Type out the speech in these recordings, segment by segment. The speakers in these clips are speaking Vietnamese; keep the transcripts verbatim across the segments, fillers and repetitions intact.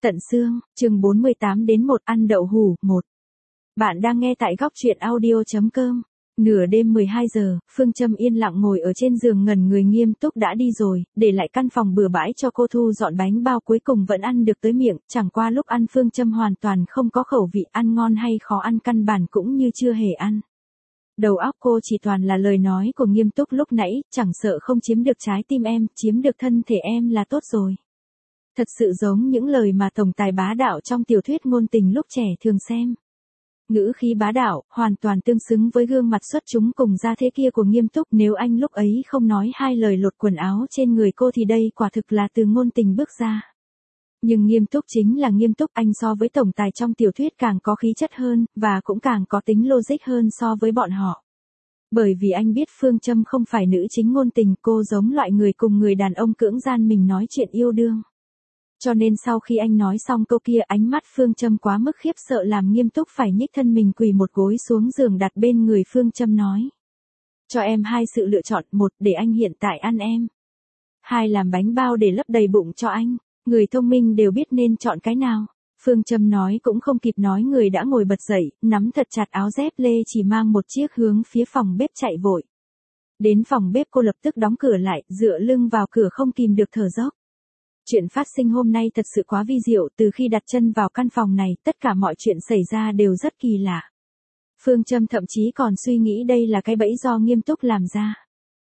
Tận xương, chương bốn mươi tám đến một ăn đậu hủ, một. Bạn đang nghe tại góc truyện audio chấm com. Nửa đêm mười hai giờ, Phương Trâm yên lặng ngồi ở trên giường ngẩn người. Nghiêm Túc đã đi rồi, để lại căn phòng bừa bãi cho cô thu dọn. Bánh bao cuối cùng vẫn ăn được tới miệng, chẳng qua lúc ăn Phương Trâm hoàn toàn không có khẩu vị, ăn ngon hay khó ăn căn bản cũng như chưa hề ăn. Đầu óc cô chỉ toàn là lời nói của Nghiêm Túc lúc nãy, chẳng sợ không chiếm được trái tim em, chiếm được thân thể em là tốt rồi. Thật sự giống những lời mà tổng tài bá đạo trong tiểu thuyết ngôn tình lúc trẻ thường xem. Ngữ khí bá đạo, hoàn toàn tương xứng với gương mặt xuất chúng cùng gia thế kia của Nghiêm Túc. Nếu anh lúc ấy không nói hai lời lột quần áo trên người cô thì đây quả thực là từ ngôn tình bước ra. Nhưng Nghiêm Túc chính là Nghiêm Túc, anh so với tổng tài trong tiểu thuyết càng có khí chất hơn, và cũng càng có tính logic hơn so với bọn họ. Bởi vì anh biết Phương Trâm không phải nữ chính ngôn tình, cô giống loại người cùng người đàn ông cưỡng gian mình nói chuyện yêu đương. Cho nên sau khi anh nói xong câu kia, ánh mắt Phương Trâm quá mức khiếp sợ làm Nghiêm Túc phải nhích thân mình quỳ một gối xuống giường đặt bên người Phương Trâm nói. Cho em hai sự lựa chọn, một để anh hiện tại ăn em. Hai làm bánh bao để lấp đầy bụng cho anh. Người thông minh đều biết nên chọn cái nào. Phương Trâm nói cũng không kịp nói, người đã ngồi bật dậy, nắm thật chặt áo dép lê chỉ mang một chiếc hướng phía phòng bếp chạy vội. Đến phòng bếp cô lập tức đóng cửa lại, dựa lưng vào cửa không kìm được thở dốc. Chuyện phát sinh hôm nay thật sự quá vi diệu, từ khi đặt chân vào căn phòng này, tất cả mọi chuyện xảy ra đều rất kỳ lạ. Phương Trâm thậm chí còn suy nghĩ đây là cái bẫy do Nghiêm Túc làm ra.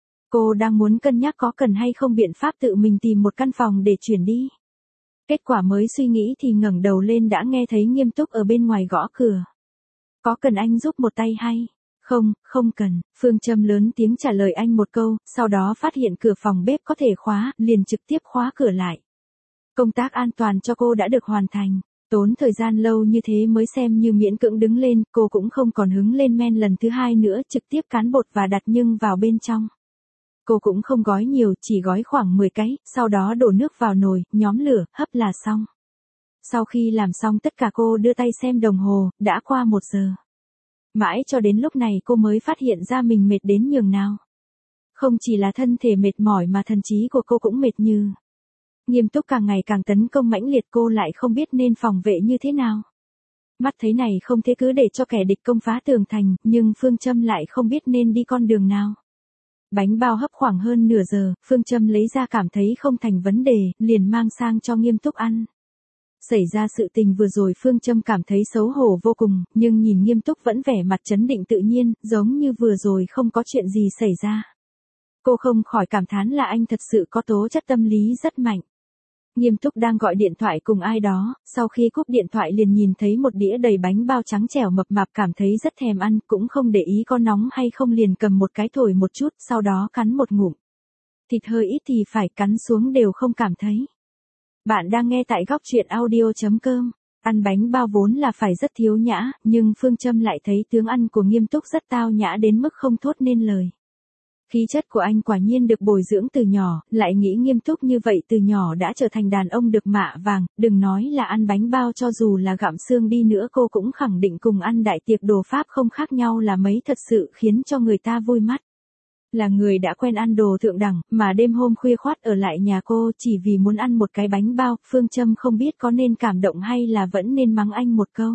Cô đang muốn cân nhắc có cần hay không biện pháp tự mình tìm một căn phòng để chuyển đi. Kết quả mới suy nghĩ thì ngẩng đầu lên đã nghe thấy Nghiêm Túc ở bên ngoài gõ cửa. Có cần anh giúp một tay hay? Không, không cần. Phương Trâm lớn tiếng trả lời anh một câu, sau đó phát hiện cửa phòng bếp có thể khóa, liền trực tiếp khóa cửa lại. Công tác an toàn cho cô đã được hoàn thành. Tốn thời gian lâu như thế mới xem như miễn cưỡng đứng lên, cô cũng không còn hứng lên men lần thứ hai nữa, trực tiếp cán bột và đặt nhưng vào bên trong. Cô cũng không gói nhiều, chỉ gói khoảng mười cái, sau đó đổ nước vào nồi, nhóm lửa, hấp là xong. Sau khi làm xong tất cả cô đưa tay xem đồng hồ, đã qua một giờ. Mãi cho đến lúc này cô mới phát hiện ra mình mệt đến nhường nào. Không chỉ là thân thể mệt mỏi mà thần trí của cô cũng mệt như. Nghiêm Túc càng ngày càng tấn công mãnh liệt, cô lại không biết nên phòng vệ như thế nào. Mắt thấy này không thể cứ để cho kẻ địch công phá tường thành, nhưng Phương Trâm lại không biết nên đi con đường nào. Bánh bao hấp khoảng hơn nửa giờ, Phương Trâm lấy ra cảm thấy không thành vấn đề, liền mang sang cho Nghiêm Túc ăn. Xảy ra sự tình vừa rồi Phương Trâm cảm thấy xấu hổ vô cùng, nhưng nhìn Nghiêm Túc vẫn vẻ mặt trấn định tự nhiên, giống như vừa rồi không có chuyện gì xảy ra. Cô không khỏi cảm thán là anh thật sự có tố chất tâm lý rất mạnh. Nghiêm Túc đang gọi điện thoại cùng ai đó, sau khi cúp điện thoại liền nhìn thấy một đĩa đầy bánh bao trắng trẻo mập mạp, cảm thấy rất thèm ăn, cũng không để ý có nóng hay không, liền cầm một cái thổi một chút, sau đó cắn một ngụm. Thịt hơi ít thì phải cắn xuống đều không cảm thấy. Bạn đang nghe tại góc truyện audio chấm com. Ăn bánh bao vốn là phải rất thiếu nhã, nhưng Phương Trâm lại thấy tướng ăn của Nghiêm Túc rất tao nhã đến mức không thốt nên lời. Khí chất của anh quả nhiên được bồi dưỡng từ nhỏ, lại nghĩ Nghiêm Túc như vậy từ nhỏ đã trở thành đàn ông được mạ vàng, đừng nói là ăn bánh bao, cho dù là gặm xương đi nữa cô cũng khẳng định cùng ăn đại tiệc đồ Pháp không khác nhau là mấy, thật sự khiến cho người ta vui mắt. Là người đã quen ăn đồ thượng đẳng, mà đêm hôm khuya khoắt ở lại nhà cô chỉ vì muốn ăn một cái bánh bao, Phương Trâm không biết có nên cảm động hay là vẫn nên mắng anh một câu.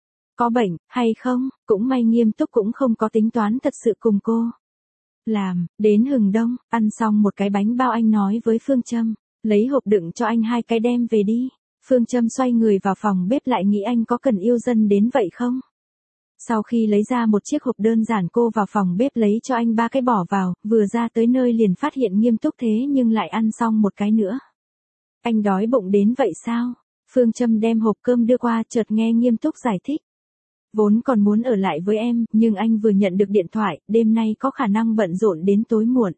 Có bệnh, hay không, cũng may Nghiêm Túc cũng không có tính toán thật sự cùng cô. Làm, đến hừng đông, ăn xong một cái bánh bao anh nói với Phương Trâm, lấy hộp đựng cho anh hai cái đem về đi. Phương Trâm xoay người vào phòng bếp lại nghĩ anh có cần yêu dân đến vậy không? Sau khi lấy ra một chiếc hộp đơn giản cô vào phòng bếp lấy cho anh ba cái bỏ vào, vừa ra tới nơi liền phát hiện Nghiêm Túc thế nhưng lại ăn xong một cái nữa. Anh đói bụng đến vậy sao? Phương Trâm đem hộp cơm đưa qua, chợt nghe Nghiêm Túc giải thích. Vốn còn muốn ở lại với em, nhưng anh vừa nhận được điện thoại, đêm nay có khả năng bận rộn đến tối muộn.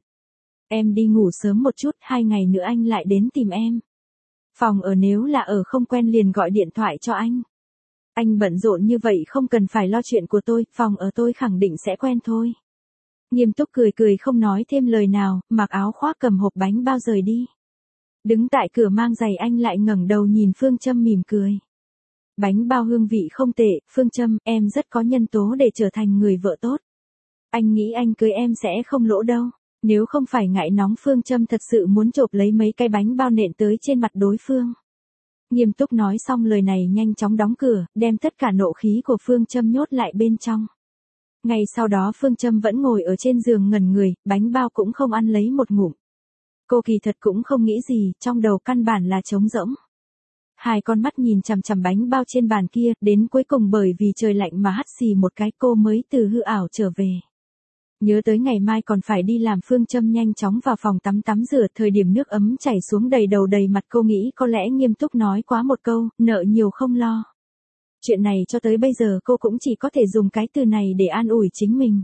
Em đi ngủ sớm một chút, hai ngày nữa anh lại đến tìm em. Phòng ở nếu là ở không quen liền gọi điện thoại cho anh. Anh bận rộn như vậy không cần phải lo chuyện của tôi, phòng ở tôi khẳng định sẽ quen thôi. Nghiêm Túc cười cười không nói thêm lời nào, mặc áo khoác cầm hộp bánh bao rời đi. Đứng tại cửa mang giày anh lại ngẩng đầu nhìn Phương Trâm mỉm cười. Bánh bao hương vị không tệ, Phương Trâm, em rất có nhân tố để trở thành người vợ tốt. Anh nghĩ anh cưới em sẽ không lỗ đâu. Nếu không phải ngại nóng, Phương Trâm thật sự muốn chộp lấy mấy cái bánh bao nện tới trên mặt đối phương. Nghiêm túc nói xong lời này nhanh chóng đóng cửa, đem tất cả nộ khí của Phương Châm nhốt lại bên trong. Ngay sau đó Phương Châm vẫn ngồi ở trên giường ngẩn người, bánh bao cũng không ăn lấy một ngụm. Cô kỳ thật cũng không nghĩ gì, trong đầu căn bản là trống rỗng. Hai con mắt nhìn chằm chằm bánh bao trên bàn kia, đến cuối cùng bởi vì trời lạnh mà hắt xì một cái cô mới từ hư ảo trở về. Nhớ tới ngày mai còn phải đi làm, Phương Châm nhanh chóng vào phòng tắm tắm rửa, thời điểm nước ấm chảy xuống đầy đầu đầy mặt, cô nghĩ có lẽ Nghiêm Túc nói quá một câu, nợ nhiều không lo. Chuyện này cho tới bây giờ cô cũng chỉ có thể dùng cái từ này để an ủi chính mình.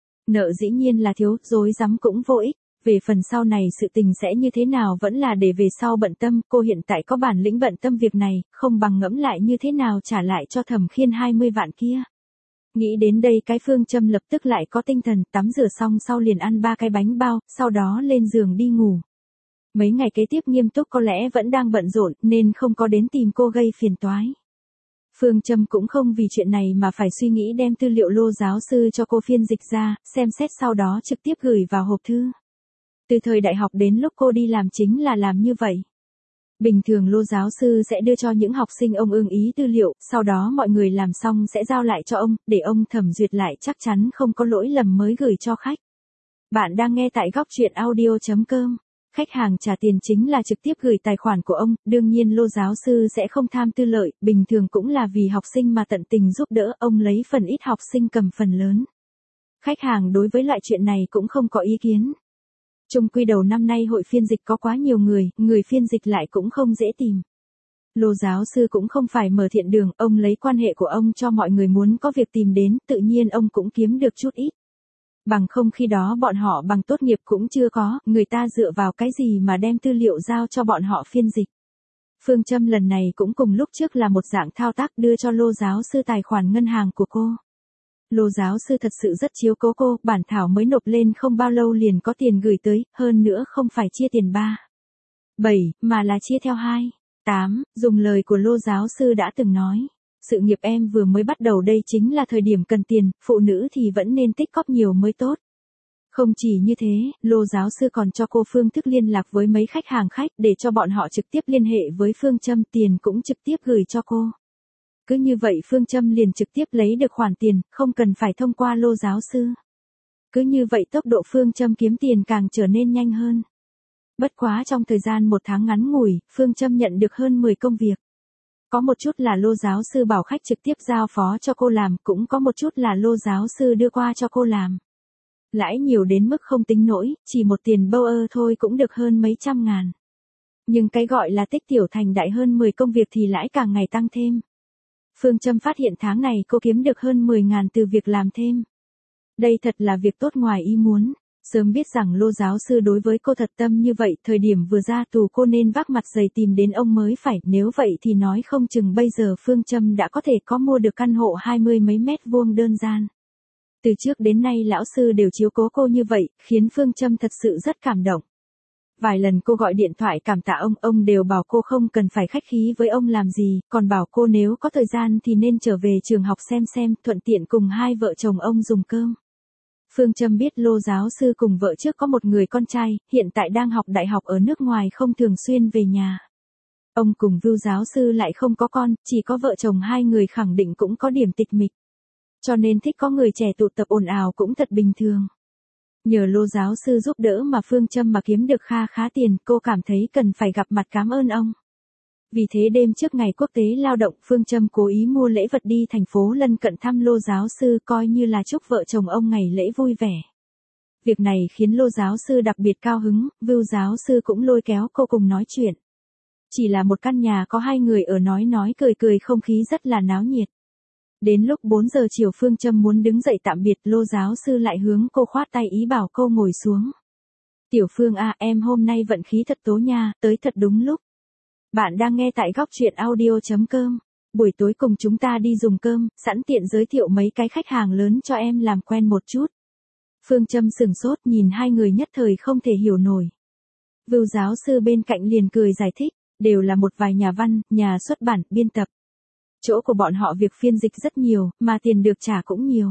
Nợ dĩ nhiên là thiếu, dối rắm cũng vô ích. Về phần sau này sự tình sẽ như thế nào vẫn là để về sau bận tâm, cô hiện tại có bản lĩnh bận tâm việc này, không bằng ngẫm lại như thế nào trả lại cho Thẩm Khiên hai mươi vạn kia. Nghĩ đến đây cái Phương Châm lập tức lại có tinh thần, tắm rửa xong sau liền ăn ba cái bánh bao, sau đó lên giường đi ngủ. Mấy ngày kế tiếp Nghiêm Túc có lẽ vẫn đang bận rộn nên không có đến tìm cô gây phiền toái. Phương Châm cũng không vì chuyện này mà phải suy nghĩ đem tư liệu Lô giáo sư cho cô phiên dịch ra, xem xét sau đó trực tiếp gửi vào hộp thư. Từ thời đại học đến lúc cô đi làm chính là làm như vậy. Bình thường Lô giáo sư sẽ đưa cho những học sinh ông ưng ý tư liệu, sau đó mọi người làm xong sẽ giao lại cho ông, để ông thẩm duyệt lại chắc chắn không có lỗi lầm mới gửi cho khách. Bạn đang nghe tại góc truyện audio chấm com. Khách hàng trả tiền chính là trực tiếp gửi tài khoản của ông, đương nhiên Lô giáo sư sẽ không tham tư lợi, bình thường cũng là vì học sinh mà tận tình giúp đỡ, ông lấy phần ít học sinh cầm phần lớn. Khách hàng đối với loại chuyện này cũng không có ý kiến. Chung quy đầu năm nay hội phiên dịch có quá nhiều người, người phiên dịch lại cũng không dễ tìm. Lô giáo sư cũng không phải mở thiện đường, ông lấy quan hệ của ông cho mọi người muốn có việc tìm đến, tự nhiên ông cũng kiếm được chút ít. Bằng không khi đó bọn họ bằng tốt nghiệp cũng chưa có, người ta dựa vào cái gì mà đem tư liệu giao cho bọn họ phiên dịch. Phương Châm lần này cũng cùng lúc trước là một dạng thao tác đưa cho Lô giáo sư tài khoản ngân hàng của cô. Lô giáo sư thật sự rất chiếu cố cô, bản thảo mới nộp lên không bao lâu liền có tiền gửi tới, hơn nữa không phải chia tiền ba, bảy, mà là chia theo hai, tám, dùng lời của Lô giáo sư đã từng nói. Sự nghiệp em vừa mới bắt đầu đây chính là thời điểm cần tiền, phụ nữ thì vẫn nên tích cóp nhiều mới tốt. Không chỉ như thế, Lô giáo sư còn cho cô phương thức liên lạc với mấy khách hàng khách để cho bọn họ trực tiếp liên hệ với Phương Châm, tiền cũng trực tiếp gửi cho cô. Cứ như vậy Phương Châm liền trực tiếp lấy được khoản tiền, không cần phải thông qua Lô giáo sư. Cứ như vậy tốc độ Phương Châm kiếm tiền càng trở nên nhanh hơn. Bất quá trong thời gian một tháng ngắn ngủi, Phương Châm nhận được hơn mười công việc. Có một chút là Lô giáo sư bảo khách trực tiếp giao phó cho cô làm, cũng có một chút là Lô giáo sư đưa qua cho cô làm. Lãi nhiều đến mức không tính nổi, chỉ một tiền bâu ơ thôi cũng được hơn mấy trăm ngàn. Nhưng cái gọi là tích tiểu thành đại, hơn mười công việc thì lãi càng ngày tăng thêm. Phương Châm phát hiện tháng này cô kiếm được hơn mười ngàn từ việc làm thêm. Đây thật là việc tốt ngoài ý muốn. Sớm biết rằng Lô giáo sư đối với cô thật tâm như vậy, thời điểm vừa ra tù cô nên vác mặt dày tìm đến ông mới phải, nếu vậy thì nói không chừng bây giờ Phương Châm đã có thể có mua được căn hộ hai mươi mấy mét vuông đơn gian. Từ trước đến nay lão sư đều chiếu cố cô như vậy, khiến Phương Châm thật sự rất cảm động. Vài lần cô gọi điện thoại cảm tạ ông, ông đều bảo cô không cần phải khách khí với ông làm gì, còn bảo cô nếu có thời gian thì nên trở về trường học xem xem, thuận tiện cùng hai vợ chồng ông dùng cơm. Phương Châm biết Lô giáo sư cùng vợ trước có một người con trai, hiện tại đang học đại học ở nước ngoài không thường xuyên về nhà. Ông cùng Vưu giáo sư lại không có con, chỉ có vợ chồng hai người khẳng định cũng có điểm tịch mịch. Cho nên thích có người trẻ tụ tập ồn ào cũng thật bình thường. Nhờ Lô giáo sư giúp đỡ mà Phương Châm mà kiếm được kha khá tiền, cô cảm thấy cần phải gặp mặt cảm ơn ông. Vì thế đêm trước ngày quốc tế lao động, Phương Châm cố ý mua lễ vật đi thành phố lân cận thăm Lô giáo sư, coi như là chúc vợ chồng ông ngày lễ vui vẻ. Việc này khiến Lô giáo sư đặc biệt cao hứng, Vưu giáo sư cũng lôi kéo cô cùng nói chuyện. Chỉ là một căn nhà có hai người ở nói nói cười cười, không khí rất là náo nhiệt. Đến lúc bốn giờ chiều Phương Châm muốn đứng dậy tạm biệt, Lô giáo sư lại hướng cô khoát tay ý bảo cô ngồi xuống. Tiểu Phương à, em hôm nay vận khí thật tố nha, tới thật đúng lúc. Bạn đang nghe tại góc truyện audio chấm com. Buổi tối cùng chúng ta đi dùng cơm, sẵn tiện giới thiệu mấy cái khách hàng lớn cho em làm quen một chút. Phương Châm sừng sốt nhìn hai người nhất thời không thể hiểu nổi. Vưu giáo sư bên cạnh liền cười giải thích, đều là một vài nhà văn, nhà xuất bản, biên tập. Chỗ của bọn họ việc phiên dịch rất nhiều, mà tiền được trả cũng nhiều.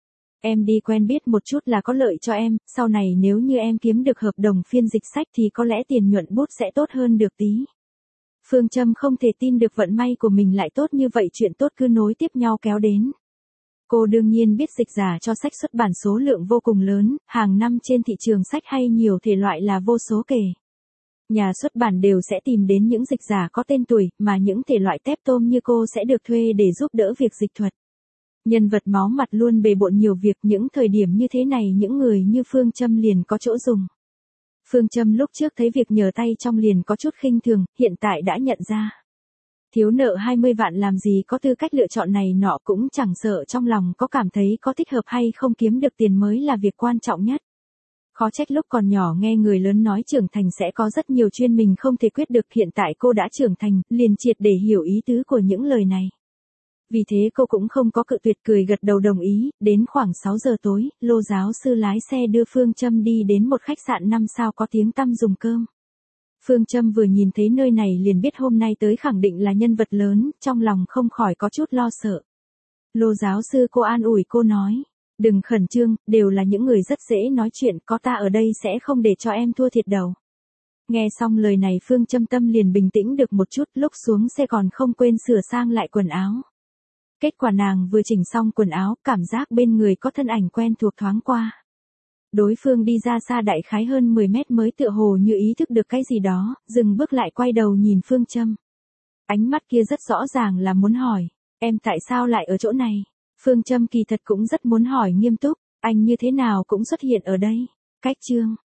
Em đi quen biết một chút là có lợi cho em, sau này nếu như em kiếm được hợp đồng phiên dịch sách thì có lẽ tiền nhuận bút sẽ tốt hơn được tí. Phương Trâm không thể tin được vận may của mình lại tốt như vậy, chuyện tốt cứ nối tiếp nhau kéo đến. Cô đương nhiên biết dịch giả cho sách xuất bản số lượng vô cùng lớn, hàng năm trên thị trường sách hay nhiều thể loại là vô số kể. Nhà xuất bản đều sẽ tìm đến những dịch giả có tên tuổi, mà những thể loại tép tôm như cô sẽ được thuê để giúp đỡ việc dịch thuật. Nhân vật máu mặt luôn bề bộn nhiều việc, những thời điểm như thế này những người như Phương Trâm liền có chỗ dùng. Phương Trâm lúc trước thấy việc nhờ tay trong liền có chút khinh thường, hiện tại đã nhận ra. Thiếu nợ hai mươi vạn làm gì có tư cách lựa chọn này nọ, cũng chẳng sợ trong lòng có cảm thấy có thích hợp hay không, kiếm được tiền mới là việc quan trọng nhất. Khó trách lúc còn nhỏ nghe người lớn nói trưởng thành sẽ có rất nhiều chuyện mình không thể quyết được, hiện tại cô đã trưởng thành, liền triệt để hiểu ý tứ của những lời này. Vì thế cô cũng không có cự tuyệt, cười gật đầu đồng ý. Đến khoảng sáu giờ tối, Lô giáo sư lái xe đưa Phương Trâm đi đến một khách sạn năm sao có tiếng tăm dùng cơm. Phương Trâm vừa nhìn thấy nơi này liền biết hôm nay tới khẳng định là nhân vật lớn, trong lòng không khỏi có chút lo sợ. Lô giáo sư cô an ủi cô nói, đừng khẩn trương, đều là những người rất dễ nói chuyện, có ta ở đây sẽ không để cho em thua thiệt đầu. Nghe xong lời này Phương Trâm tâm liền bình tĩnh được một chút, lúc xuống xe còn không quên sửa sang lại quần áo. Kết quả nàng vừa chỉnh xong quần áo, cảm giác bên người có thân ảnh quen thuộc thoáng qua. Đối phương đi ra xa đại khái hơn mười mét mới tựa hồ như ý thức được cái gì đó, dừng bước lại quay đầu nhìn Phương Trâm. Ánh mắt kia rất rõ ràng là muốn hỏi, em tại sao lại ở chỗ này? Phương Trâm kỳ thật cũng rất muốn hỏi nghiêm túc, anh như thế nào cũng xuất hiện ở đây. Cách chương